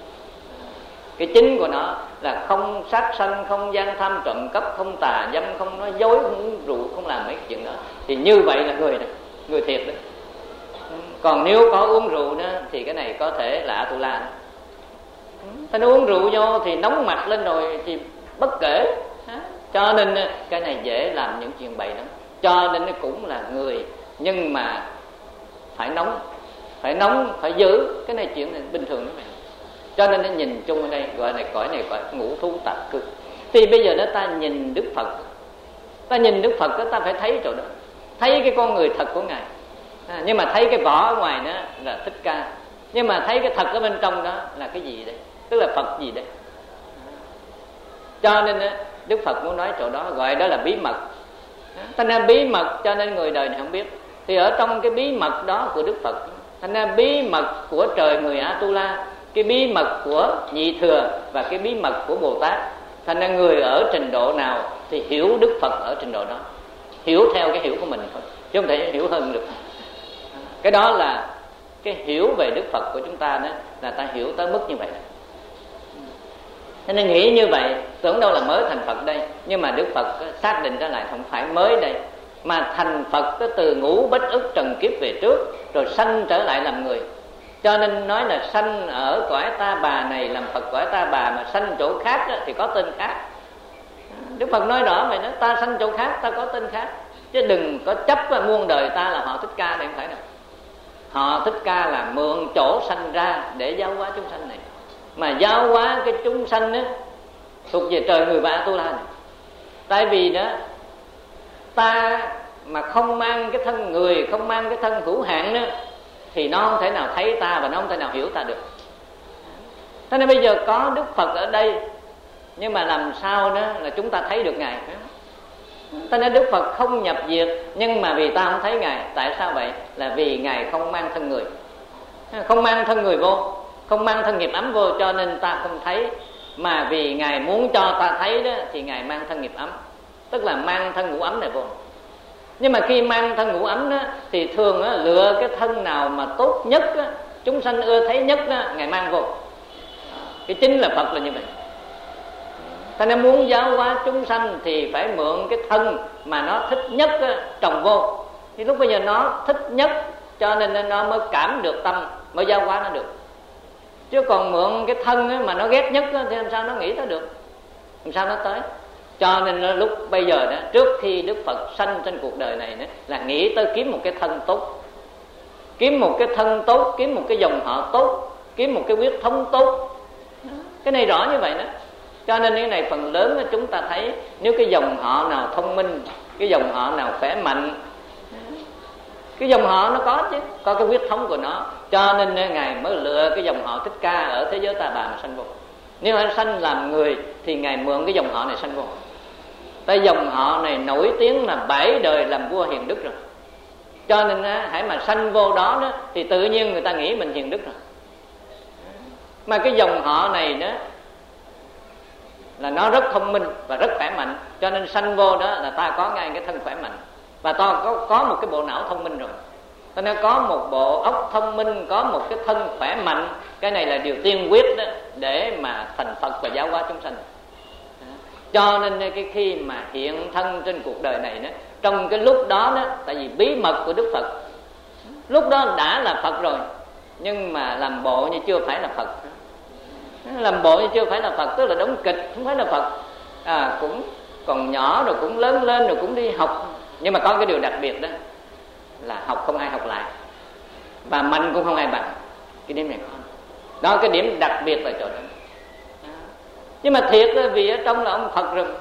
Cái chính của nó là không sát sanh, không gian tham trộm cắp, không tà dâm, không nói dối, không uống rượu, không làm mấy chuyện đó. Thì như vậy là người đó, người thiệt đấy. Còn nếu có uống rượu đó thì cái này có thể là Atula.ถ้าuống rượu vô thì nóng mặt lên rồi thì bất kể. Cho nên cái này dễ làm những chuyện bậy lắm. Cho nên nó cũng là người, nhưng mà phải nóng, phải nóng, phải giữ. Cái này chuyện này bình thường đó mày. Cho nên nó nhìn chung ở đây gọi này cõi này gọi ngũ thú tạp cư. Thì bây giờ đó ta nhìn Đức Phật, ta nhìn Đức Phật đó, ta phải thấy chỗ đó, thấy cái con người thật của Ngài. À, nhưng mà thấy cái vỏ ở ngoài đó là Thích Ca, nhưng mà thấy cái thật ở bên trong đó là cái gì đấy, tức là Phật gì đấy. Cho nên đó, Đức Phật muốn nói chỗ đó gọi đó là bí mật. Cho nên bí mật cho nên người đời này không biết. Thì ở trong cái bí mật đó của Đức Phật Thành ra bí mật của trời người Atula, cái bí mật của Nhị Thừa và cái bí mật của Bồ Tát. Thành ra người ở trình độ nào thì hiểu Đức Phật ở trình độ đó, hiểu theo cái hiểu của mình thôi, chứ không thể hiểu hơn được. Cái đó là cái hiểu về Đức Phật của chúng ta đó, là ta hiểu tới mức như vậy. Thế nên nghĩ như vậy, tưởng đâu là mới thành Phật đây. Nhưng mà Đức Phật xác định ra lại không phải mới đây, mà thành Phật từ ngũ bách ức trần kiếp về trước, rồi sanh trở lại làm người. Cho nên nói là sanh ở cõi Ta Bà này làm Phật cõi Ta Bà, mà sanh chỗ khác đó, thì có tên khác. Đức Phật nói rõ vậy đó, ta sanh chỗ khác ta có tên khác, chứ đừng có chấp muôn đời ta là họ Thích Ca này, không phải đâu. Họ Thích Ca là mượn chỗ sanh ra để giáo hóa chúng sanh này, mà giáo hóa cái chúng sanh đó thuộc về trời người và Atula này. Tại vì đó ta mà không mang cái thân người, không mang cái thân hữu hạn đó, thì nó không thể nào thấy ta và nó không thể nào hiểu ta được. Thế nên bây giờ có Đức Phật ở đây, nhưng mà làm sao đó là chúng ta thấy được Ngài. Thế nên Đức Phật không nhập diệt, nhưng mà vì ta không thấy Ngài. Tại sao vậy? Là vì Ngài không mang thân người, không mang thân người vô, không mang thân nghiệp ấm vô, cho nên ta không thấy. Mà vì Ngài muốn cho ta thấy đó, thì Ngài mang thân nghiệp ấm, tức là mang thân ngũ ấm này vô. Nhưng mà khi mang thân ngũ ấm đó, thì thường đó, lựa cái thân nào mà tốt nhất đó, chúng sanh ưa thấy nhất đó, Ngài mang vô. Cái chính là Phật là như vậy. Thế nên muốn giáo hóa chúng sanh thì phải mượn cái thân mà nó thích nhất đó, trồng vô. Thì lúc bây giờ nó thích nhất, cho nên nó mới cảm được tâm, mới giáo hóa nó được. Chứ còn mượn cái thân mà nó ghét nhất đó, thì làm sao nó nghĩ tới được, làm sao nó tới. Cho nên lúc bây giờ đó, trước khi Đức Phật sanh trên cuộc đời này đó, là nghĩ tới kiếm một cái thân tốt, kiếm một cái thân tốt, kiếm một cái dòng họ tốt, kiếm một cái huyết thống tốt. Cái này rõ như vậy đó. Cho nên cái này phần lớn chúng ta thấy, nếu cái dòng họ nào thông minh, cái dòng họ nào khỏe mạnh, cái dòng họ nó có chứ, có cái huyết thống của nó. Cho nên Ngài mới lựa cái dòng họ Thích Ca ở thế giới Ta Bà mà sanh vô. Nếu anh sanh làm người thì Ngài mượn cái dòng họ này sanh vô. Tại dòng họ này nổi tiếng là bảy đời làm vua hiền đức rồi, cho nên hãy mà sanh vô đó, đó thì tự nhiên người ta nghĩ mình hiền đức rồi. Mà cái dòng họ này đó là nó rất thông minh và rất khỏe mạnh, cho nên sanh vô đó là ta có ngay cái thân khỏe mạnh, và ta có, có một cái bộ não thông minh rồi. Ta nên có một bộ óc thông minh, có một cái thân khỏe mạnh. Cái này là điều tiên quyết đó, để mà thành Phật và giáo hóa chúng sanh. Cho nên cái khi mà hiện thân trên cuộc đời này đó, trong cái lúc đó đó, tại vì bí mật của Đức Phật, lúc đó đã là Phật rồi, nhưng mà làm bộ như chưa phải là Phật. Làm bộ như chưa phải là Phật, tức là đóng kịch, không phải là Phật. À, cũng còn nhỏ rồi cũng lớn lên rồi cũng đi học. Nhưng mà có cái điều đặc biệt đó là học không ai học lại, và mạnh cũng không ai bằng. Cái điểm này có đó, cái điểm đặc biệt là chỗ đó. Nhưng mà thiệt vì ở trong là ông Phật rồi,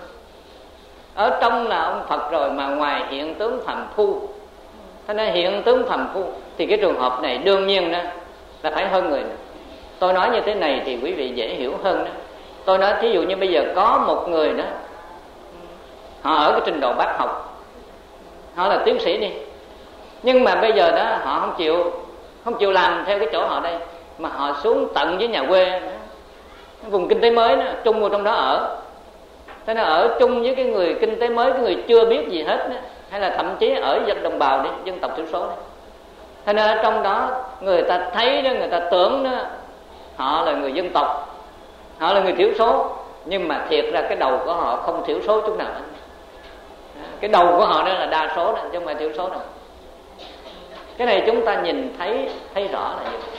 ở trong là ông Phật rồi, mà ngoài hiện tướng phàm phu. Thế nên hiện tướng phàm phu thì cái trường hợp này đương nhiên đó là phải hơn người nữa. Tôi nói như thế này thì quý vị dễ hiểu hơn đó. Tôi nói thí dụ như bây giờ có một người đó, họ ở cái trình độ bác học, họ là tiến sĩ đi, nhưng mà bây giờ đó họ không chịu không chịu làm theo cái chỗ họ đây, mà họ xuống tận với nhà quê đó, vùng kinh tế mới đó, chung vào trong đó ở. Thế nên ở chung với cái người kinh tế mới, cái người chưa biết gì hết đó, hay là thậm chí ở dân đồng bào đi, dân tộc thiểu số đi. Thế nên ở trong đó người ta thấy đó, người ta tưởng đó họ là người dân tộc, họ là người thiểu số, nhưng mà thiệt ra cái đầu của họ không thiểu số chút nào hết. Cái đầu của họ đó là đa số đó, chứ không phải thiểu số đâu. Cái này chúng ta nhìn thấy thấy rõ là như vậy.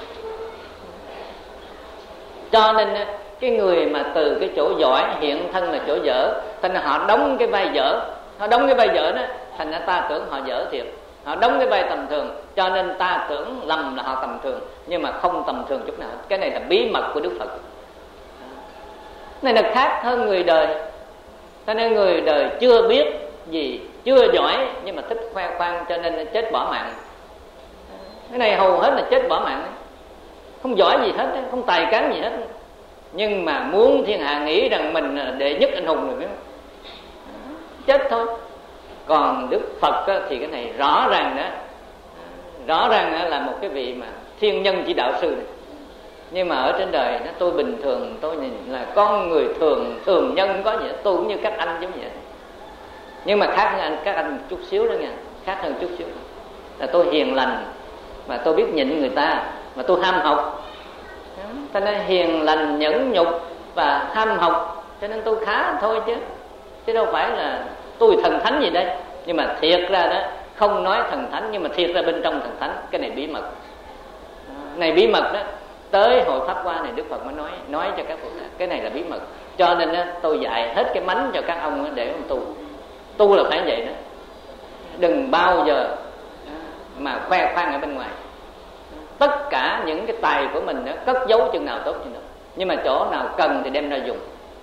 Cho nên cái người mà từ cái chỗ giỏi hiện thân là chỗ dở, thành ra họ đóng cái vai dở, họ đóng cái vai dở đó, thành ra ta tưởng họ dở thiệt. Họ đóng cái vai tầm thường, cho nên ta tưởng lầm là họ tầm thường, nhưng mà không tầm thường chút nào. Cái này là bí mật của Đức Phật. Cái này là khác hơn người đời. Cho nên người đời chưa biết gì, chưa giỏi, nhưng mà thích khoe khoang, cho nên chết bỏ mạng. Cái này hầu hết là chết bỏ mạng, không giỏi gì hết, không tài cán gì hết, nhưng mà muốn thiên hạ nghĩ rằng mình là đệ nhất anh hùng rồi, chết thôi. Còn Đức Phật thì cái này rõ ràng đó, rõ ràng là một cái vị mà thiên nhân chỉ đạo sư này. Nhưng mà ở trên đời nó tôi bình thường, tôi là con người thường, thường nhân có gì đó, tôi cũng như các anh giống vậy. Nhưng mà khác hơn anh, các anh chút xíu đó nha, khác hơn chút xíu. Là tôi hiền lành, mà tôi biết nhịn người ta, mà tôi ham học. Cho nên hiền lành, nhẫn nhục và ham học, cho nên tôi khá thôi chứ. Chứ đâu phải là tôi thần thánh gì đây. Nhưng mà thiệt ra đó, không nói thần thánh, nhưng mà thiệt ra bên trong thần thánh. Cái này bí mật. Này bí mật đó, tới hội Pháp Hoa này Đức Phật mới nói nói cho các Phật, cái này là bí mật. Cho nên đó, tôi dạy hết cái mánh cho các ông để ông tu. Tu là phải vậy đó. Đừng bao giờ mà khoe khoang ở bên ngoài. Tất cả những cái tài của mình đó, cất giấu chừng nào tốt chừng nào. Nhưng mà chỗ nào cần thì đem ra dùng.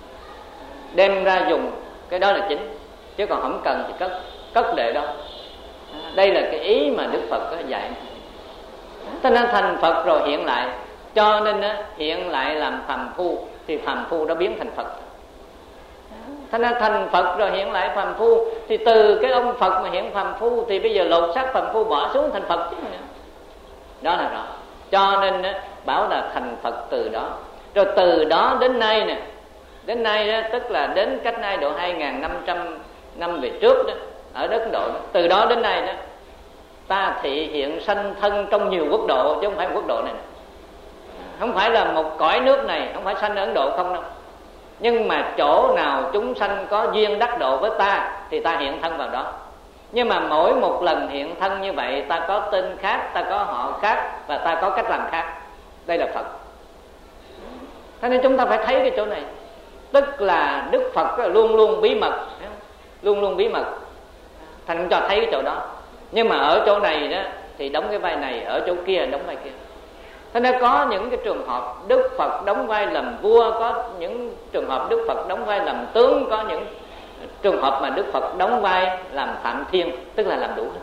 Đem ra dùng, cái đó là chính. Chứ còn không cần thì cất cất để đó. Đây là cái ý mà Đức Phật dạy. Thế nên thành Phật rồi hiện lại. Cho nên hiện lại làm phàm phu, thì phàm phu đó biến thành Phật. Thế nên thành Phật rồi hiện lại phàm phu, thì từ cái ông Phật mà hiện phàm phu, thì bây giờ lột xác phàm phu bỏ xuống thành Phật chứ. Đó là rõ. Cho nên bảo là thành Phật từ đó. Rồi từ đó đến nay nè, đến nay đó, tức là đến cách nay độ hai nghìn năm trăm năm về trước đó, ở đất Ấn Độ đó. Từ đó đến nay đó, ta thị hiện sanh thân trong nhiều quốc độ, chứ không phải một quốc độ này nè. Không phải là một cõi nước này, không phải sanh ở Ấn Độ không đâu. Nhưng mà chỗ nào chúng sanh có duyên đắc độ với ta, thì ta hiện thân vào đó. Nhưng mà mỗi một lần hiện thân như vậy, ta có tên khác, ta có họ khác, và ta có cách làm khác. Đây là Phật. Thế nên chúng ta phải thấy cái chỗ này. Tức là Đức Phật luôn luôn bí mật, luôn luôn bí mật, thành cho thấy cái chỗ đó. Nhưng mà ở chỗ này đó thì đóng cái vai này, ở chỗ kia đóng vai kia. Thế nên có những cái trường hợp Đức Phật đóng vai làm vua, có những trường hợp Đức Phật đóng vai làm tướng, có những trường hợp mà Đức Phật đóng vai làm Phạm Thiên, tức là làm đủ hết.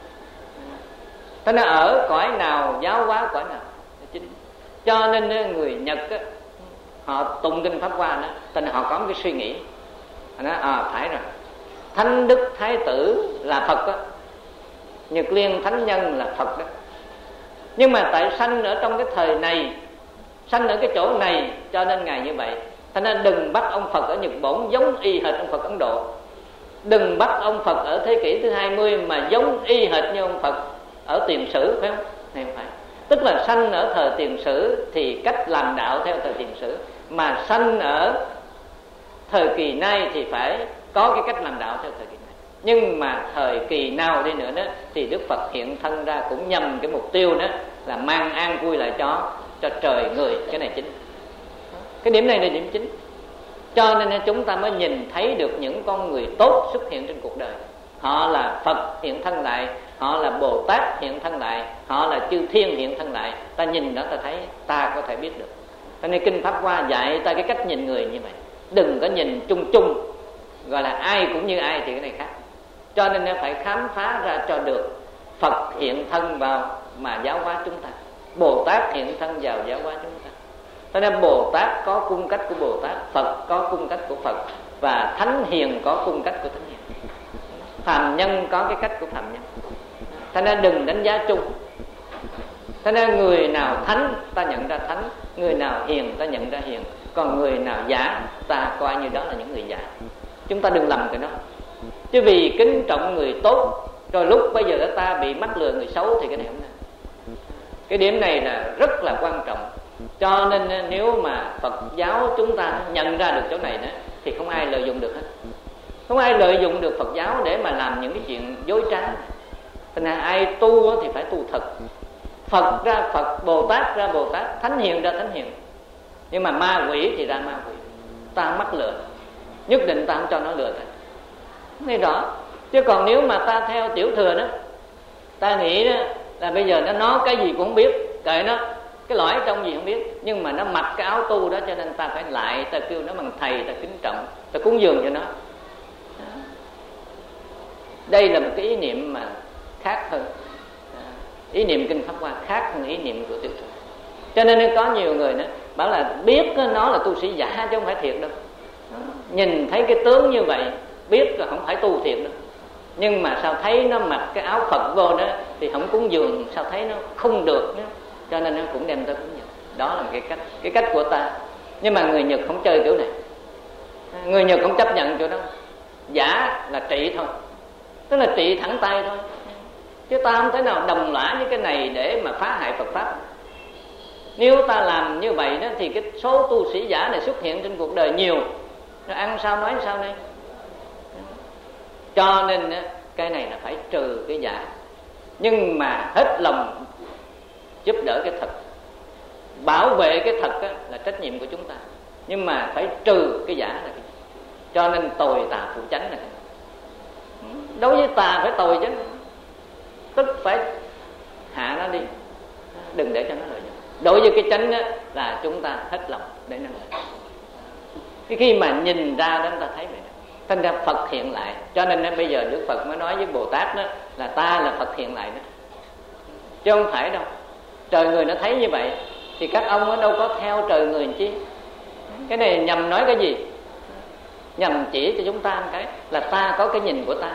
Thế nên ở cõi nào giáo hóa cõi nào chính. Cho nên người Nhật á, họ tụng kinh Pháp Hoa đó, nên họ có một cái suy nghĩ. Họ nói à phải rồi, Thánh Đức Thái Tử là Phật đó, Nhật Liên Thánh Nhân là Phật đó. Nhưng mà tại sanh ở trong cái thời này, sanh ở cái chỗ này, cho nên Ngài như vậy. Thế nên đừng bắt ông Phật ở Nhật Bản giống y hệt ông Phật Ấn Độ. Đừng bắt ông Phật ở thế kỷ thứ hai mươi mà giống y hệt như ông Phật ở Tiền Sử, phải không? Này không phải. Tức là sanh ở thời Tiền Sử thì cách làm đạo theo thời Tiền Sử, mà sanh ở thời kỳ nay thì phải có cái cách làm đạo theo thời kỳ này. Nhưng mà thời kỳ nào đi nữa đó thì Đức Phật hiện thân ra cũng nhằm cái mục tiêu đó là mang an vui lại cho cho trời người. Cái này chính. Cái điểm này là điểm chính. Cho nên chúng ta mới nhìn thấy được những con người tốt xuất hiện trên cuộc đời. Họ là Phật hiện thân lại, họ là Bồ Tát hiện thân lại, họ là chư thiên hiện thân lại. Ta nhìn đó ta thấy, ta có thể biết được. Cho nên kinh Pháp Hoa dạy ta cái cách nhìn người như vậy. Đừng có nhìn chung chung, gọi là ai cũng như ai, thì cái này khác. Cho nên phải khám phá ra cho được Phật hiện thân vào mà giáo hóa chúng ta, Bồ Tát hiện thân vào giáo hóa chúng ta. Cho nên Bồ Tát có cung cách của Bồ Tát, Phật có cung cách của Phật, và Thánh Hiền có cung cách của Thánh Hiền, phàm nhân có cái cách của phàm nhân. Cho nên đừng đánh giá chung. Cho nên người nào thánh ta nhận ra thánh, người nào hiền ta nhận ra hiền, còn người nào giả ta coi như đó là những người giả. Chúng ta đừng lầm cái đó. Chứ vì kính trọng người tốt, rồi lúc bây giờ ta bị mắc lừa người xấu, thì cái này không nên. Cái điểm này là rất là quan trọng. Cho nên nếu mà Phật giáo chúng ta nhận ra được chỗ này đó, thì không ai lợi dụng được hết. Không ai lợi dụng được Phật giáo để mà làm những cái chuyện dối trá. Thành ra ai tu thì phải tu thật. Phật ra Phật, Bồ Tát ra Bồ Tát, Thánh Hiền ra Thánh Hiền. Nhưng mà ma quỷ thì ra ma quỷ. Ta mắc lừa, nhất định ta không cho nó lừa ta. Nghe rõ. Chứ còn nếu mà ta theo tiểu thừa đó, ta nghĩ đó là bây giờ nó nó cái gì cũng không biết, kệ nó, cái lõi trong gì không biết, nhưng mà nó mặc cái áo tu đó, cho nên ta phải lại, ta kêu nó bằng thầy, ta kính trọng, ta cúng dường cho nó. Đây là một cái ý niệm mà khác hơn. Ý niệm kinh Pháp Hoa khác hơn ý niệm của tiểu thừa. Cho nên có nhiều người nữa bảo là biết nó là tu sĩ giả chứ không phải thiệt đâu. Nhìn thấy cái tướng như vậy biết là không phải tu thiệt đâu. Nhưng mà sao thấy nó mặc cái áo Phật vô đó thì không cúng dường, sao thấy nó không được nữa. cho nên nó cũng đem tới cúng dường. Đó là cái cách cái cách của ta. Nhưng mà người Nhật không chơi kiểu này. Người Nhật không chấp nhận chỗ đó. Giả là trị thôi, tức là trị thẳng tay thôi, chứ ta không thể nào đồng lõa với cái này để mà phá hại Phật pháp. Nếu ta làm như vậy đó thì cái số tu sĩ giả này xuất hiện trên cuộc đời nhiều, nó ăn sao nói sao đây. Cho nên cái này là phải trừ cái giả, nhưng mà hết lòng giúp đỡ cái thật, bảo vệ cái thật là trách nhiệm của chúng ta, nhưng mà phải trừ cái giả là cái. Cho nên tồi tà phụ chánh là cái. Đối với tà phải tồi chứ, tức phải hạ nó đi, đừng để cho nó lợi dụng. Đối với cái chánh đó là chúng ta hết lòng để nó lợi. Cái khi mà nhìn ra đó chúng ta thấy vậy đó. Thành ra Phật hiện lại. Cho nên đó, bây giờ Đức Phật mới nói với Bồ Tát đó là ta là Phật hiện lại đó, chứ không phải đâu. Trời người nó thấy như vậy thì các ông ở đâu có theo trời người chi. Cái này nhằm nói cái gì? Nhằm chỉ cho chúng ta một cái là ta có cái nhìn của ta,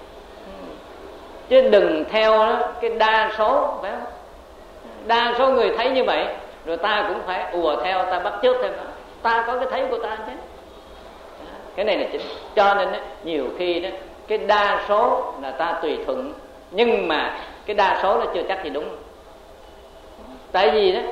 chứ đừng theo đó, cái đa số, phải không? Đa số người thấy như vậy rồi ta cũng phải ùa theo, ta bắt chước theo đó. Ta có cái thấy của ta chứ. Cái này là chính. Cho nên đó, nhiều khi đó cái đa số là ta tùy thuận, nhưng mà cái đa số nó chưa chắc gì đúng. Tại vì đó,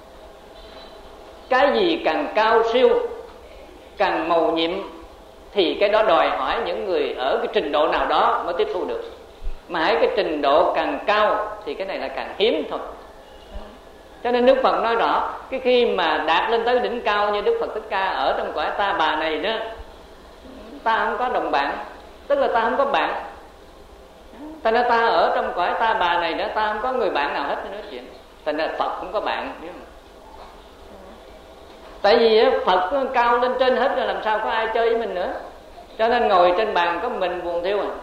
cái gì càng cao siêu, càng mầu nhiệm thì cái đó đòi hỏi những người ở cái trình độ nào đó mới tiếp thu được. Mà hãy cái trình độ càng cao thì cái này là càng hiếm thôi. Cho nên Đức Phật nói rõ, cái khi mà đạt lên tới đỉnh cao như Đức Phật Thích Ca ở trong cõi ta bà này đó, ta không có đồng bạn, tức là ta không có bạn. Thành ra ta ở trong cõi ta bà này đó, ta không có người bạn nào hết để nói chuyện. Thành ra Phật không có bạn, biết không? Tại vì Phật cao lên trên hết rồi, làm sao có ai chơi với mình nữa. Cho nên ngồi trên bàn có mình buồn thiêu à.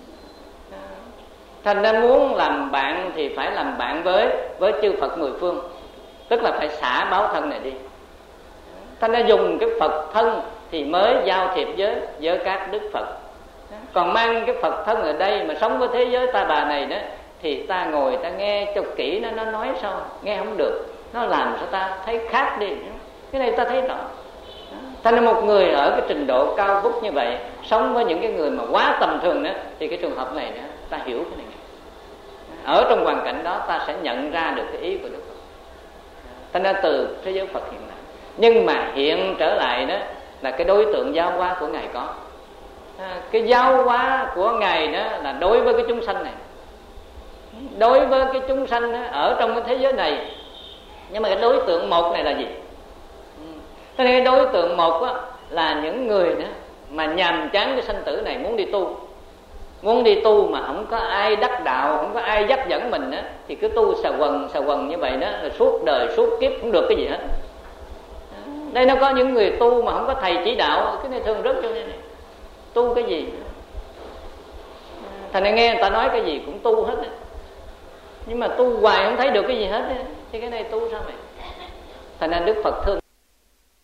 Thành ra muốn làm bạn thì phải làm bạn với với chư Phật mười phương, tức là phải xả báo thân này đi. Thành ra dùng cái Phật thân thì mới giao thiệp với với các Đức Phật. Còn mang cái Phật thân ở đây mà sống với thế giới ta bà này đó, thì ta ngồi ta nghe cho kỹ, nó nó nói sao nghe không được, nó làm sao ta thấy khác đi. Cái này ta thấy rõ. Thành ra một người ở cái trình độ cao vút như vậy sống với những cái người mà quá tầm thường đó, thì cái trường hợp này đó, ta hiểu cái này. Ở trong hoàn cảnh đó ta sẽ nhận ra được cái ý của Đức Phật. Thành ra từ thế giới Phật hiện lại, nhưng mà hiện trở lại đó là cái đối tượng giáo hóa của Ngài có. À, cái giáo hóa của Ngài đó là đối với cái chúng sanh này, đối với cái chúng sanh đó, ở trong cái thế giới này. Nhưng mà cái đối tượng một này là gì? Thế nên cái đối tượng một đó, là những người đó mà nhàm chán cái sanh tử này, muốn đi tu. Muốn đi tu mà không có ai đắc đạo, không có ai dắt dẫn mình đó, thì cứ tu xà quần xà quần như vậy đó, là suốt đời suốt kiếp không được cái gì hết. Đây nó có những người tu mà không có thầy chỉ đạo, cái này thường rất cho nên này. Tu cái gì? Thành ra nghe người ta nói cái gì cũng tu hết đó. Nhưng mà tu hoài không thấy được cái gì hết đó. Thì cái này tu sao vậy? Thành ra Đức Phật thương